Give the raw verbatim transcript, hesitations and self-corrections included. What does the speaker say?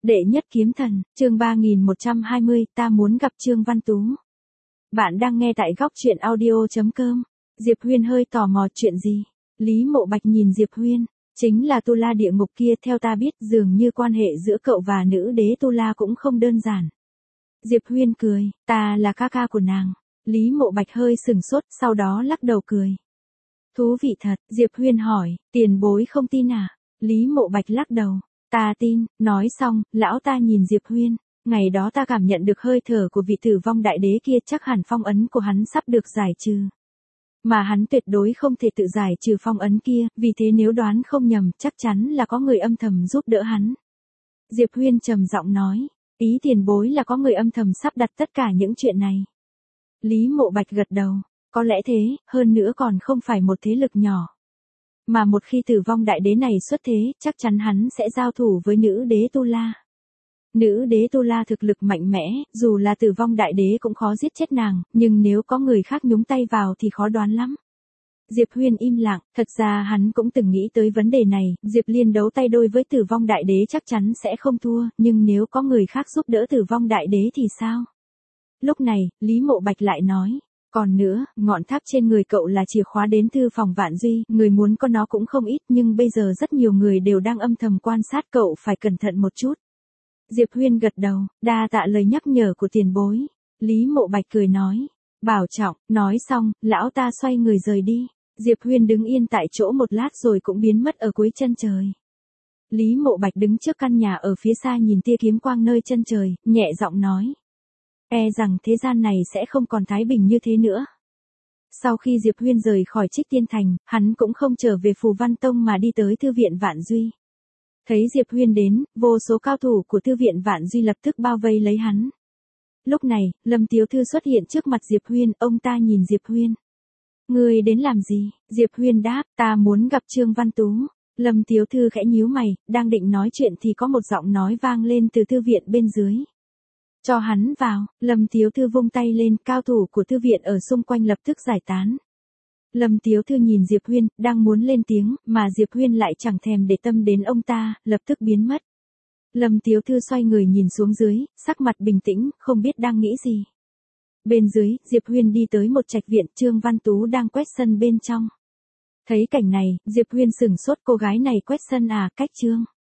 Đệ nhất kiếm thần, chương ba nghìn một trăm hai mươi, ta muốn gặp Trương Văn Tú. Bạn đang nghe tại góc truyện audio chấm com. Diệp Huyên hơi tò mò chuyện gì? Lý Mộ Bạch nhìn Diệp Huyên, chính là Tu La địa ngục kia, theo ta biết dường như quan hệ giữa cậu và nữ đế Tu La cũng không đơn giản. Diệp Huyên cười, ta là ca ca của nàng. Lý Mộ Bạch hơi sừng sốt, sau đó lắc đầu cười. Thú vị thật, Diệp Huyên hỏi, tiền bối không tin à? Lý Mộ Bạch lắc đầu. Ta tin, nói xong, lão ta nhìn Diệp Huyên, ngày đó ta cảm nhận được hơi thở của vị tử vong đại đế kia, chắc hẳn phong ấn của hắn sắp được giải trừ. Mà hắn tuyệt đối không thể tự giải trừ phong ấn kia, vì thế nếu đoán không nhầm, chắc chắn là có người âm thầm giúp đỡ hắn. Diệp Huyên trầm giọng nói, ý tiền bối là có người âm thầm sắp đặt tất cả những chuyện này. Lý Mộ Bạch gật đầu, có lẽ thế, hơn nữa còn không phải một thế lực nhỏ. Mà một khi tử vong đại đế này xuất thế, chắc chắn hắn sẽ giao thủ với nữ đế Tu La. Nữ đế Tu La thực lực mạnh mẽ, dù là tử vong đại đế cũng khó giết chết nàng, nhưng nếu có người khác nhúng tay vào thì khó đoán lắm. Diệp Huyên im lặng, thật ra hắn cũng từng nghĩ tới vấn đề này, Diệp Liên đấu tay đôi với tử vong đại đế chắc chắn sẽ không thua, nhưng nếu có người khác giúp đỡ tử vong đại đế thì sao? Lúc này, Lý Mộ Bạch lại nói. Còn nữa, ngọn tháp trên người cậu là chìa khóa đến thư phòng Vạn Duy, người muốn có nó cũng không ít, nhưng bây giờ rất nhiều người đều đang âm thầm quan sát cậu, phải cẩn thận một chút. Diệp Huyên gật đầu, đa tạ lời nhắc nhở của tiền bối. Lý Mộ Bạch cười nói, bảo trọng, nói xong, lão ta xoay người rời đi. Diệp Huyên đứng yên tại chỗ một lát rồi cũng biến mất ở cuối chân trời. Lý Mộ Bạch đứng trước căn nhà ở phía xa nhìn tia kiếm quang nơi chân trời, nhẹ giọng nói. E rằng thế gian này sẽ không còn thái bình như thế nữa. Sau khi Diệp Huyên rời khỏi Trích Tiên Thành, hắn cũng không trở về Phù Văn Tông mà đi tới Thư viện Vạn Duy. Thấy Diệp Huyên đến, vô số cao thủ của Thư viện Vạn Duy lập tức bao vây lấy hắn. Lúc này, Lâm Tiếu Thư xuất hiện trước mặt Diệp Huyên, ông ta nhìn Diệp Huyên. Ngươi đến làm gì? Diệp Huyên đáp, ta muốn gặp Trương Văn Tú. Lâm Tiếu Thư khẽ nhíu mày, đang định nói chuyện thì có một giọng nói vang lên từ thư viện bên dưới. Cho hắn vào, Lâm Tiếu Thư vung tay lên, cao thủ của thư viện ở xung quanh lập tức giải tán. Lâm Tiếu Thư nhìn Diệp Huyên, đang muốn lên tiếng, mà Diệp Huyên lại chẳng thèm để tâm đến ông ta, lập tức biến mất. Lâm Tiếu Thư xoay người nhìn xuống dưới, sắc mặt bình tĩnh, không biết đang nghĩ gì. Bên dưới, Diệp Huyên đi tới một trạch viện, Trương Văn Tú đang quét sân bên trong. Thấy cảnh này, Diệp Huyên sửng sốt, cô gái này quét sân à, cách Trương